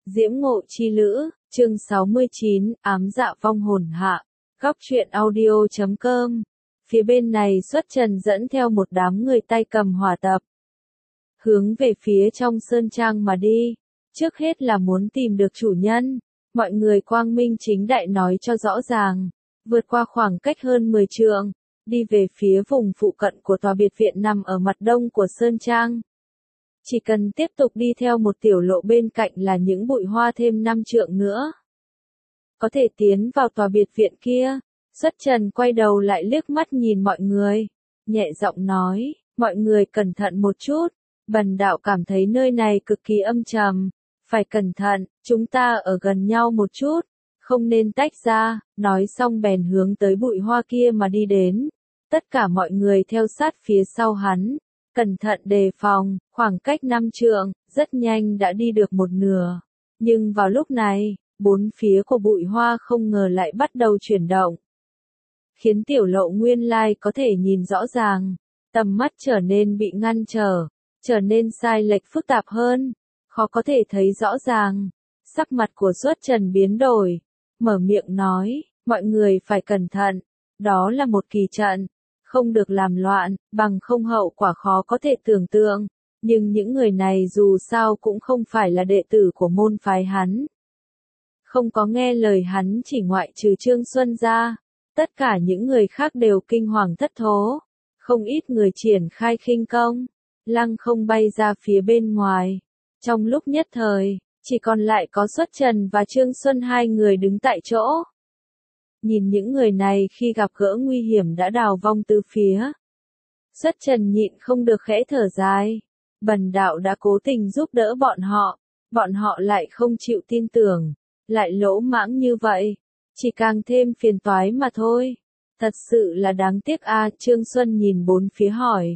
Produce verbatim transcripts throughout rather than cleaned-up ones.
Diễm Ngộ Chi Lữ, chương sáu mươi chín, ám dạ vong hồn hạ. Góc truyện audio chấm com. Phía bên này xuất trần dẫn theo một đám người tay cầm hỏa tập. Hướng về phía trong sơn trang mà đi. Trước hết là muốn tìm được chủ nhân. Mọi người quang minh chính đại nói cho rõ ràng. Vượt qua khoảng cách hơn mười trượng. Đi về phía vùng phụ cận của tòa biệt viện nằm ở mặt đông của sơn trang. Chỉ cần tiếp tục đi theo một tiểu lộ bên cạnh là những bụi hoa thêm năm trượng nữa. Có thể tiến vào tòa biệt viện kia. Xuất Trần quay đầu lại liếc mắt nhìn mọi người. Nhẹ giọng nói, mọi người cẩn thận một chút. Bần đạo cảm thấy nơi này cực kỳ âm trầm. Phải cẩn thận, chúng ta ở gần nhau một chút. Không nên tách ra, nói xong bèn hướng tới bụi hoa kia mà đi đến. Tất cả mọi người theo sát phía sau hắn. Cẩn thận đề phòng, khoảng cách năm trượng, rất nhanh đã đi được một nửa. Nhưng vào lúc này, bốn phía của bụi hoa không ngờ lại bắt đầu chuyển động. Khiến tiểu lộ nguyên lai có thể nhìn rõ ràng, tầm mắt trở nên bị ngăn trở, trở nên sai lệch phức tạp hơn, khó có thể thấy rõ ràng. Sắc mặt của Xuất Trần biến đổi, mở miệng nói, mọi người phải cẩn thận, đó là một kỳ trận. Không được làm loạn, bằng không hậu quả khó có thể tưởng tượng, nhưng những người này dù sao cũng không phải là đệ tử của môn phái hắn. Không có nghe lời hắn chỉ ngoại trừ Trương Xuân ra, tất cả những người khác đều kinh hoàng thất thố, không ít người triển khai khinh công, lăng không bay ra phía bên ngoài. Trong lúc nhất thời, chỉ còn lại có Xuất Trần và Trương Xuân hai người đứng tại chỗ. Nhìn những người này khi gặp gỡ nguy hiểm đã đào vong từ phía. Xuất Trần nhịn không được khẽ thở dài. Bần đạo đã cố tình giúp đỡ bọn họ. Bọn họ lại không chịu tin tưởng. Lại lỗ mãng như vậy. Chỉ càng thêm phiền toái mà thôi. Thật sự là đáng tiếc a. Trương Xuân nhìn bốn phía hỏi.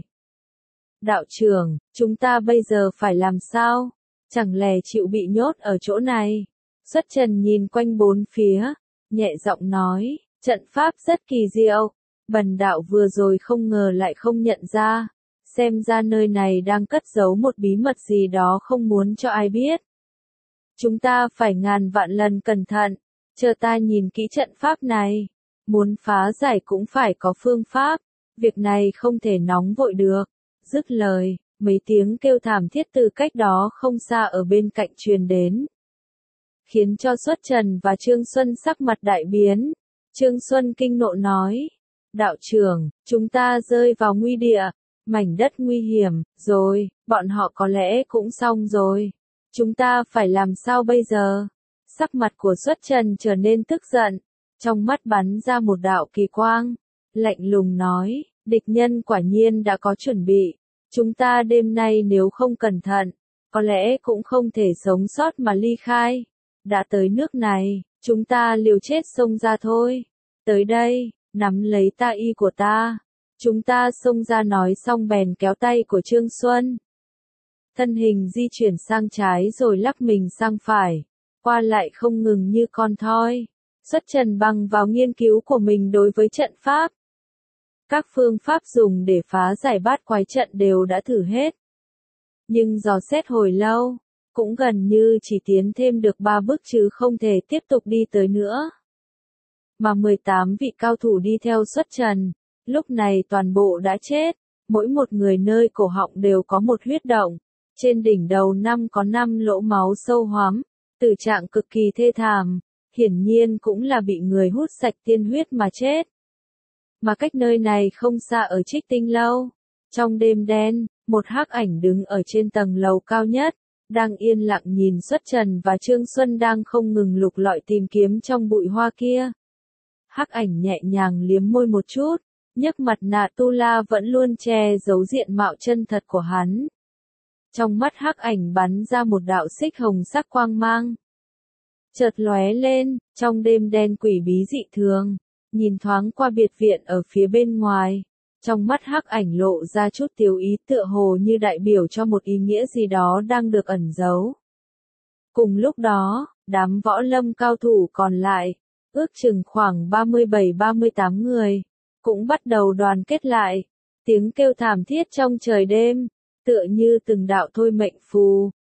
Đạo trưởng, chúng ta bây giờ phải làm sao? Chẳng lẽ chịu bị nhốt ở chỗ này? Xuất Trần nhìn quanh bốn phía. Nhẹ giọng nói, trận pháp rất kỳ diệu, bần đạo vừa rồi không ngờ lại không nhận ra, xem ra nơi này đang cất giấu một bí mật gì đó không muốn cho ai biết. Chúng ta phải ngàn vạn lần cẩn thận, chờ ta nhìn kỹ trận pháp này, muốn phá giải cũng phải có phương pháp, việc này không thể nóng vội được. Dứt lời, mấy tiếng kêu thảm thiết từ cách đó không xa ở bên cạnh truyền đến. Khiến cho Xuất Trần và Trương Xuân sắc mặt đại biến. Trương Xuân kinh nộ nói, đạo trưởng, chúng ta rơi vào nguy địa, mảnh đất nguy hiểm, rồi, bọn họ có lẽ cũng xong rồi. Chúng ta phải làm sao bây giờ? Sắc mặt của Xuất Trần trở nên tức giận, trong mắt bắn ra một đạo kỳ quang, lạnh lùng nói, địch nhân quả nhiên đã có chuẩn bị, chúng ta đêm nay nếu không cẩn thận, có lẽ cũng không thể sống sót mà ly khai. Đã tới nước này, chúng ta liều chết xông ra thôi. Tới đây, nắm lấy ta y của ta. Chúng ta xông ra nói xong bèn kéo tay của Trương Xuân. Thân hình di chuyển sang trái rồi lắc mình sang phải. Qua lại không ngừng như con thoi. Xuất Trần bằng vào nghiên cứu của mình đối với trận pháp. Các phương pháp dùng để phá giải bát quái trận đều đã thử hết. Nhưng dò xét hồi lâu. Cũng gần như chỉ tiến thêm được ba bước chứ không thể tiếp tục đi tới nữa. Mà mười tám vị cao thủ đi theo Xuất Trần, lúc này toàn bộ đã chết, mỗi một người nơi cổ họng đều có một huyết động, trên đỉnh đầu năm có năm lỗ máu sâu hoắm, tử trạng cực kỳ thê thảm, hiển nhiên cũng là bị người hút sạch tiên huyết mà chết. Mà cách nơi này không xa ở Trích Tinh Lâu, trong đêm đen, một hắc ảnh đứng ở trên tầng lầu cao nhất. Đang yên lặng nhìn Xuất Trần và Trương Xuân đang không ngừng lục lọi tìm kiếm trong bụi hoa kia. Hắc ảnh nhẹ nhàng liếm môi một chút, nhấc mặt nạ tu la vẫn luôn che giấu diện mạo chân thật của hắn. Trong mắt hắc ảnh bắn ra một đạo xích hồng sắc quang mang. Chợt lóe lên, trong đêm đen quỷ bí dị thường, nhìn thoáng qua biệt viện ở phía bên ngoài. Trong mắt hắc ảnh lộ ra chút tiêu ý tựa hồ như đại biểu cho một ý nghĩa gì đó đang được ẩn giấu. Cùng lúc đó, đám võ lâm cao thủ còn lại, ước chừng khoảng ba mươi bảy ba mươi tám người, cũng bắt đầu đoàn kết lại. Tiếng kêu thảm thiết trong trời đêm, tựa như từng đạo thôi mệnh phù,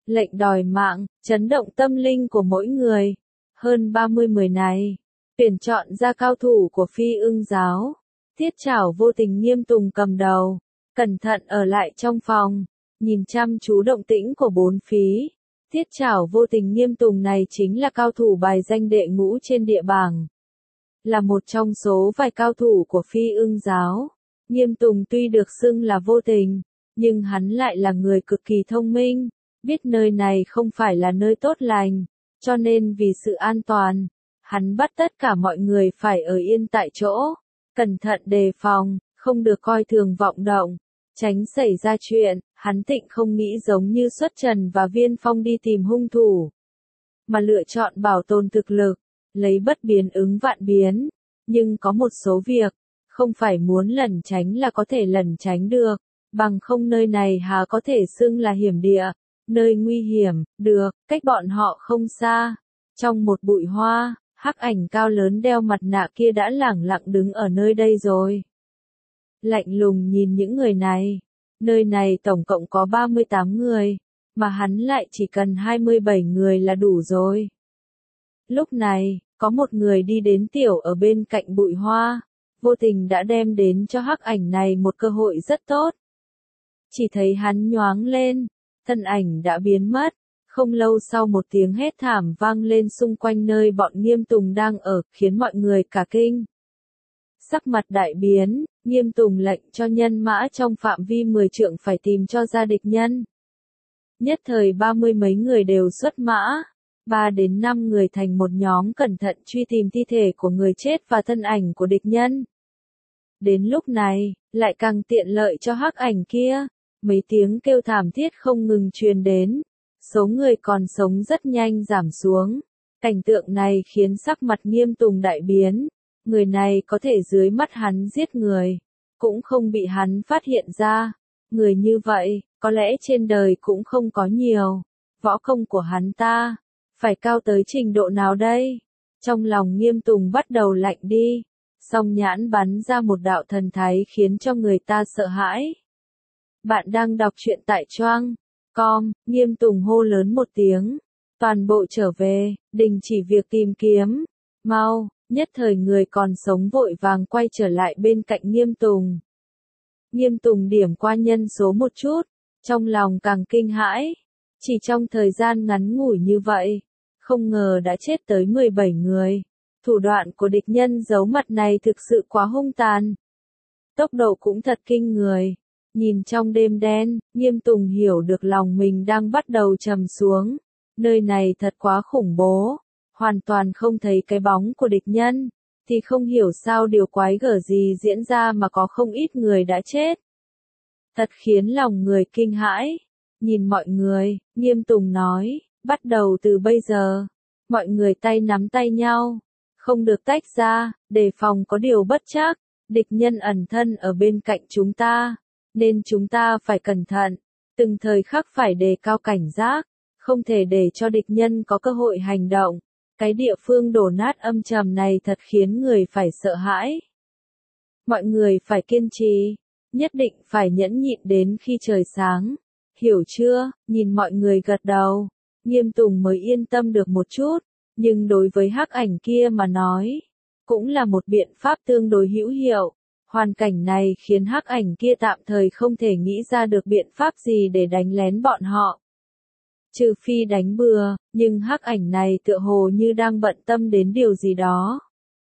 lệnh đòi mạng, chấn động tâm linh của mỗi người. Hơn ba mươi người này, tuyển chọn ra cao thủ của Phi Ưng giáo. Thiết Trảo Vô Tình Nghiêm Tùng cầm đầu, cẩn thận ở lại trong phòng, nhìn chăm chú động tĩnh của bốn phí. Thiết Trảo Vô Tình Nghiêm Tùng này chính là cao thủ bài danh đệ ngũ trên địa bảng. Là một trong số vài cao thủ của Phi Ưng giáo. Nghiêm Tùng tuy được xưng là vô tình, nhưng hắn lại là người cực kỳ thông minh, biết nơi này không phải là nơi tốt lành, cho nên vì sự an toàn, hắn bắt tất cả mọi người phải ở yên tại chỗ, cẩn thận đề phòng, không được coi thường vọng động, tránh xảy ra chuyện. Hắn Tịnh không nghĩ giống như Xuất Trần và Viên Phong đi tìm hung thủ, mà lựa chọn bảo tồn thực lực, lấy bất biến ứng vạn biến. Nhưng có một số việc, không phải muốn lẩn tránh là có thể lẩn tránh được, bằng không nơi này hà có thể xưng là hiểm địa, nơi nguy hiểm. Được, cách bọn họ không xa, trong một bụi hoa, hắc ảnh cao lớn đeo mặt nạ kia đã lẳng lặng đứng ở nơi đây rồi. Lạnh lùng nhìn những người này. Nơi này tổng cộng có ba mươi tám người, mà hắn lại chỉ cần hai mươi bảy người là đủ rồi. Lúc này, có một người đi đến tiểu ở bên cạnh bụi hoa, vô tình đã đem đến cho hắc ảnh này một cơ hội rất tốt. Chỉ thấy hắn nhoáng lên, thân ảnh đã biến mất, không lâu sau một tiếng hét thảm vang lên xung quanh nơi bọn Nghiêm Tùng đang ở, khiến mọi người cả kinh. Sắc mặt đại biến, Nghiêm Tùng lệnh cho nhân mã trong phạm vi mười trượng phải tìm cho ra địch nhân. Nhất thời ba mươi mấy người đều xuất mã, ba đến năm người thành một nhóm cẩn thận truy tìm thi thể của người chết và thân ảnh của địch nhân. Đến lúc này, lại càng tiện lợi cho hắc ảnh kia, mấy tiếng kêu thảm thiết không ngừng truyền đến, số người còn sống rất nhanh giảm xuống. Cảnh tượng này khiến sắc mặt Nghiêm Tùng đại biến. Người này có thể dưới mắt hắn giết người, cũng không bị hắn phát hiện ra. Người như vậy, có lẽ trên đời cũng không có nhiều. Võ công của hắn ta, phải cao tới trình độ nào đây? Trong lòng Nghiêm Tùng bắt đầu lạnh đi, song nhãn bắn ra một đạo thần thái khiến cho người ta sợ hãi. Bạn đang đọc truyện tại Choang com, Nghiêm Tùng hô lớn một tiếng. Toàn bộ trở về, đình chỉ việc tìm kiếm. Mau! Nhất thời người còn sống vội vàng quay trở lại bên cạnh Nghiêm Tùng. Nghiêm Tùng điểm qua nhân số một chút, trong lòng càng kinh hãi. Chỉ trong thời gian ngắn ngủi như vậy, không ngờ đã chết tới mười bảy người. Thủ đoạn của địch nhân giấu mặt này thực sự quá hung tàn. Tốc độ cũng thật kinh người. Nhìn trong đêm đen, Nghiêm Tùng hiểu được lòng mình đang bắt đầu trầm xuống. Nơi này thật quá khủng bố. Hoàn toàn không thấy cái bóng của địch nhân, thì không hiểu sao điều quái gở gì diễn ra mà có không ít người đã chết. Thật khiến lòng người kinh hãi. Nhìn mọi người, Nghiêm Tùng nói, bắt đầu từ bây giờ, mọi người tay nắm tay nhau, không được tách ra, đề phòng có điều bất trắc, địch nhân ẩn thân ở bên cạnh chúng ta, nên chúng ta phải cẩn thận, từng thời khắc phải đề cao cảnh giác, không thể để cho địch nhân có cơ hội hành động. Cái địa phương đổ nát âm trầm này thật khiến người phải sợ hãi. Mọi người phải kiên trì, nhất định phải nhẫn nhịn đến khi trời sáng. Hiểu chưa? Nhìn mọi người gật đầu, Nghiêm Tùng mới yên tâm được một chút, nhưng đối với hắc ảnh kia mà nói, cũng là một biện pháp tương đối hữu hiệu. Hoàn cảnh này khiến hắc ảnh kia tạm thời không thể nghĩ ra được biện pháp gì để đánh lén bọn họ. Trừ phi đánh bừa, nhưng hắc ảnh này tựa hồ như đang bận tâm đến điều gì đó.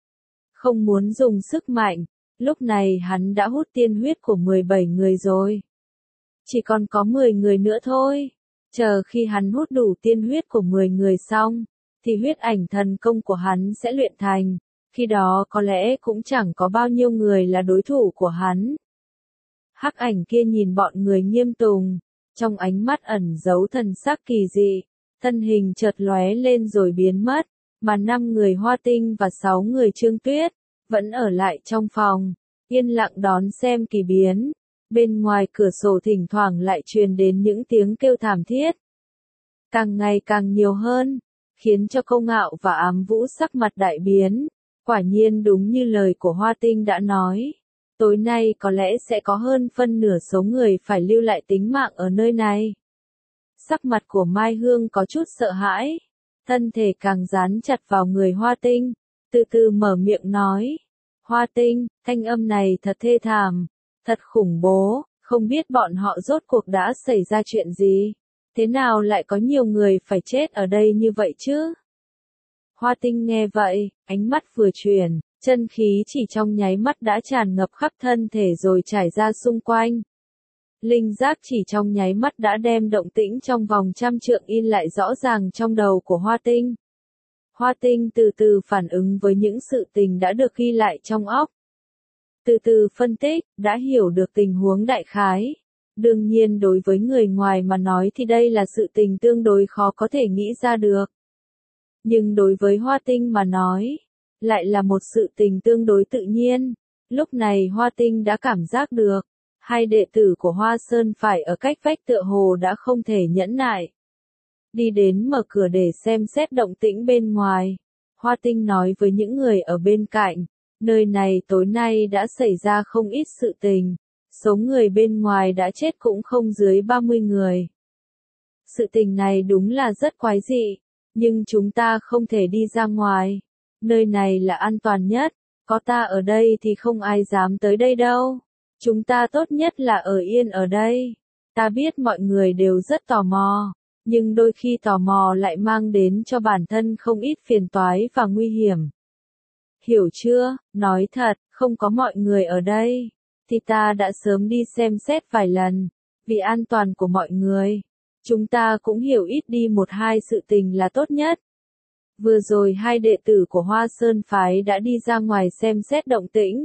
Không muốn dùng sức mạnh, lúc này hắn đã hút tiên huyết của mười bảy người rồi. Chỉ còn có mười người nữa thôi. Chờ khi hắn hút đủ tiên huyết của mười người xong, thì huyết ảnh thần công của hắn sẽ luyện thành. Khi đó có lẽ cũng chẳng có bao nhiêu người là đối thủ của hắn. Hắc ảnh kia nhìn bọn người Nghiêm Tùng. Trong ánh mắt ẩn giấu thần sắc kỳ dị, thân hình chợt lóe lên rồi biến mất, mà năm người Hoa Tinh và sáu người Trương Tuyết, vẫn ở lại trong phòng, yên lặng đón xem kỳ biến. Bên ngoài cửa sổ thỉnh thoảng lại truyền đến những tiếng kêu thảm thiết. Càng ngày càng nhiều hơn, khiến cho Câu Ngạo và Ám Vũ sắc mặt đại biến. Quả nhiên đúng như lời của Hoa Tinh đã nói. Tối nay có lẽ sẽ có hơn phân nửa số người phải lưu lại tính mạng ở nơi này. Sắc mặt của Mai Hương có chút sợ hãi, thân thể càng dán chặt vào người Hoa Tinh, từ từ mở miệng nói. Hoa Tinh, thanh âm này thật thê thảm, thật khủng bố, không biết bọn họ rốt cuộc đã xảy ra chuyện gì, thế nào lại có nhiều người phải chết ở đây như vậy chứ? Hoa Tinh nghe vậy, ánh mắt vừa chuyển, chân khí chỉ trong nháy mắt đã tràn ngập khắp thân thể rồi trải ra xung quanh. Linh giác chỉ trong nháy mắt đã đem động tĩnh trong vòng trăm trượng in lại rõ ràng trong đầu của Hoa Tinh. Hoa Tinh từ từ phản ứng với những sự tình đã được ghi lại trong óc. Từ từ phân tích, đã hiểu được tình huống đại khái. Đương nhiên đối với người ngoài mà nói thì đây là sự tình tương đối khó có thể nghĩ ra được. Nhưng đối với Hoa Tinh mà nói, lại là một sự tình tương đối tự nhiên. Lúc này Hoa Tinh đã cảm giác được, hai đệ tử của Hoa Sơn phải ở cách vách tựa hồ đã không thể nhẫn nại. Đi đến mở cửa để xem xét động tĩnh bên ngoài. Hoa Tinh nói với những người ở bên cạnh, nơi này tối nay đã xảy ra không ít sự tình, số người bên ngoài đã chết cũng không dưới ba mươi người. Sự tình này đúng là rất quái dị, nhưng chúng ta không thể đi ra ngoài, nơi này là an toàn nhất, có ta ở đây thì không ai dám tới đây đâu, chúng ta tốt nhất là ở yên ở đây. Ta biết mọi người đều rất tò mò, nhưng đôi khi tò mò lại mang đến cho bản thân không ít phiền toái và nguy hiểm. Hiểu chưa, nói thật, không có mọi người ở đây, thì ta đã sớm đi xem xét vài lần, vì an toàn của mọi người. Chúng ta cũng hiểu ít đi một hai sự tình là tốt nhất. Vừa rồi hai đệ tử của Hoa Sơn Phái đã đi ra ngoài xem xét động tĩnh.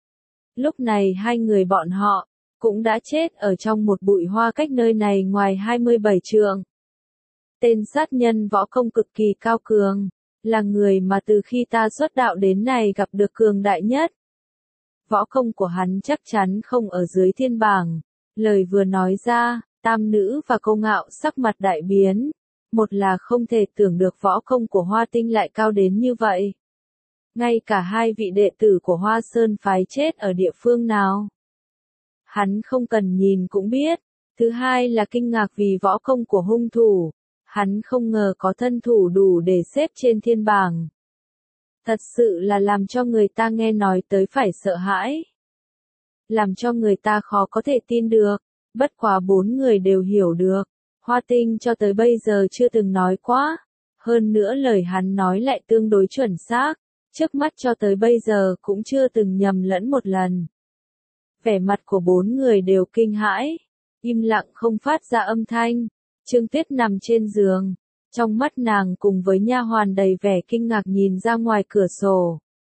Lúc này hai người bọn họ, cũng đã chết ở trong một bụi hoa cách nơi này ngoài hai mươi bảy trượng. Tên sát nhân võ công cực kỳ cao cường, là người mà từ khi ta xuất đạo đến nay gặp được cường đại nhất. Võ công của hắn chắc chắn không ở dưới thiên bảng. Lời vừa nói ra, Tam Nữ và Cô Ngạo sắc mặt đại biến. Một là không thể tưởng được võ công của Hoa Tinh lại cao đến như vậy. Ngay cả hai vị đệ tử của Hoa Sơn Phái chết ở địa phương nào. Hắn không cần nhìn cũng biết. Thứ hai là kinh ngạc vì võ công của hung thủ. Hắn không ngờ có thân thủ đủ để xếp trên thiên bảng. Thật sự là làm cho người ta nghe nói tới phải sợ hãi. Làm cho người ta khó có thể tin được. Bất quá bốn người đều hiểu được. Hoa Tinh cho tới bây giờ chưa từng nói quá. Hơn nữa lời hắn nói lại tương đối chuẩn xác. Trước mắt cho tới bây giờ cũng chưa từng nhầm lẫn một lần. Vẻ mặt của bốn người đều kinh hãi. Im lặng không phát ra âm thanh. Trương Tuyết nằm trên giường. Trong mắt nàng cùng với nha hoàn đầy vẻ kinh ngạc nhìn ra ngoài cửa sổ.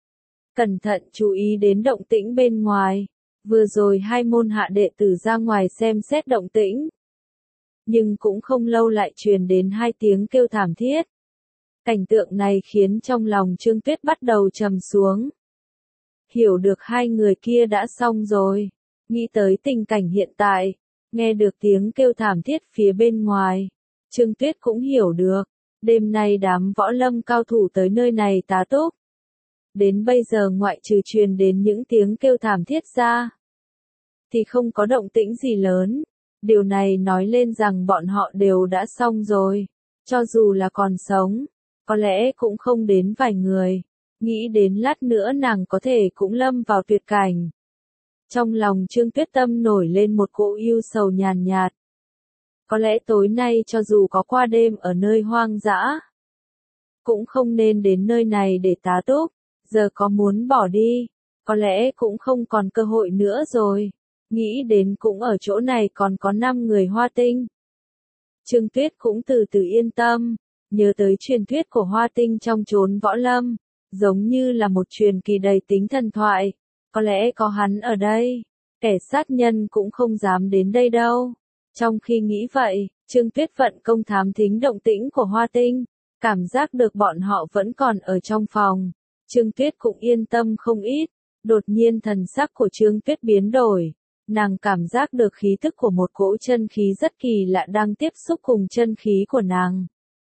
Cẩn thận chú ý đến động tĩnh bên ngoài. Vừa rồi hai môn hạ đệ tử ra ngoài xem xét động tĩnh. Nhưng cũng không lâu lại truyền đến hai tiếng kêu thảm thiết. Cảnh tượng này khiến trong lòng Trương Tuyết bắt đầu trầm xuống. Hiểu được hai người kia đã xong rồi. Nghĩ tới tình cảnh hiện tại. Nghe được tiếng kêu thảm thiết phía bên ngoài. Trương Tuyết cũng hiểu được. Đêm nay đám võ lâm cao thủ tới nơi này tá túc. Đến bây giờ ngoại trừ truyền đến những tiếng kêu thảm thiết ra. Thì không có động tĩnh gì lớn. Điều này nói lên rằng bọn họ đều đã xong rồi. Cho dù là còn sống. Có lẽ cũng không đến vài người. Nghĩ đến lát nữa nàng có thể cũng lâm vào tuyệt cảnh. Trong lòng Trương Tuyết Tâm nổi lên một cỗ ưu sầu nhàn nhạt. Có lẽ tối nay cho dù có qua đêm ở nơi hoang dã. Cũng không nên đến nơi này để tá túc. Giờ có muốn bỏ đi. Có lẽ cũng không còn cơ hội nữa rồi. Nghĩ đến cũng ở chỗ này còn có năm người Hoa Tinh. Trương Tuyết cũng từ từ yên tâm. Nhớ tới truyền thuyết của Hoa Tinh trong chốn võ lâm. Giống như là một truyền kỳ đầy tính thần thoại. Có lẽ có hắn ở đây. Kẻ sát nhân cũng không dám đến đây đâu. Trong khi nghĩ vậy, Trương Tuyết vận công thám thính động tĩnh của Hoa Tinh. Cảm giác được bọn họ vẫn còn ở trong phòng. Trương Tuyết cũng yên tâm không ít. Đột nhiên thần sắc của Trương Tuyết biến đổi. Nàng cảm giác được khí thức của một cỗ chân khí rất kỳ lạ đang tiếp xúc cùng chân khí của nàng.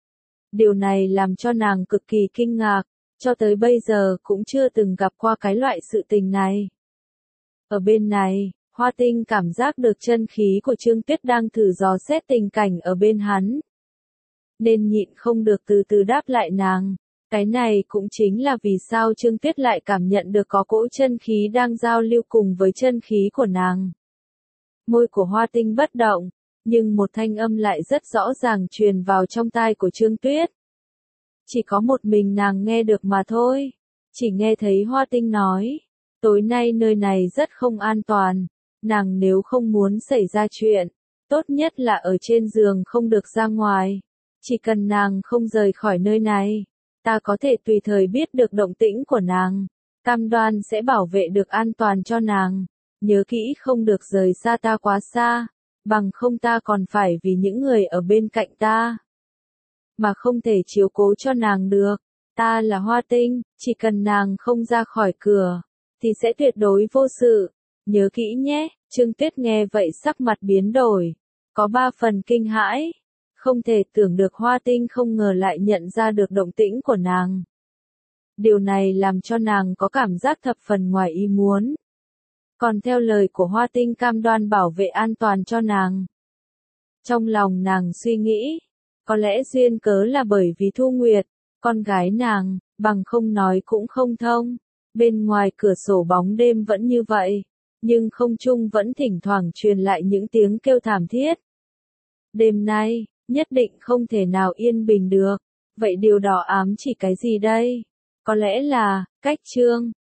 Điều này làm cho nàng cực kỳ kinh ngạc. Cho tới bây giờ cũng chưa từng gặp qua cái loại sự tình này. Ở bên này, Hoa Tinh cảm giác được chân khí của Trương Tuyết đang thử dò xét tình cảnh ở bên hắn. Nên nhịn không được từ từ đáp lại nàng. Cái này cũng chính là vì sao Trương Tuyết lại cảm nhận được có cỗ chân khí đang giao lưu cùng với chân khí của nàng. Môi của Hoa Tinh bất động, nhưng một thanh âm lại rất rõ ràng truyền vào trong tai của Trương Tuyết. Chỉ có một mình nàng nghe được mà thôi. Chỉ nghe thấy Hoa Tinh nói, tối nay nơi này rất không an toàn, nàng nếu không muốn xảy ra chuyện, tốt nhất là ở trên giường không được ra ngoài. Chỉ cần nàng không rời khỏi nơi này, ta có thể tùy thời biết được động tĩnh của nàng, cam đoan sẽ bảo vệ được an toàn cho nàng. Nhớ kỹ không được rời xa ta quá xa, bằng không ta còn phải vì những người ở bên cạnh ta mà không thể chiếu cố cho nàng được. Ta là Hoa Tinh, chỉ cần nàng không ra khỏi cửa, thì sẽ tuyệt đối vô sự. Nhớ kỹ nhé. Trương Tuyết nghe vậy sắc mặt biến đổi, có ba phần kinh hãi. Không thể tưởng được Hoa Tinh không ngờ lại nhận ra được động tĩnh của nàng. Điều này làm cho nàng có cảm giác thập phần ngoài ý muốn. Còn theo lời của Hoa Tinh cam đoan bảo vệ an toàn cho nàng. Trong lòng nàng suy nghĩ, có lẽ duyên cớ là bởi vì Thu Nguyệt, con gái nàng, bằng không nói cũng không thông. Bên ngoài cửa sổ bóng đêm vẫn như vậy, nhưng không trung vẫn thỉnh thoảng truyền lại những tiếng kêu thảm thiết. Đêm nay, nhất định không thể nào yên bình được. Vậy điều đó ám chỉ cái gì đây? Có lẽ là, cách Trương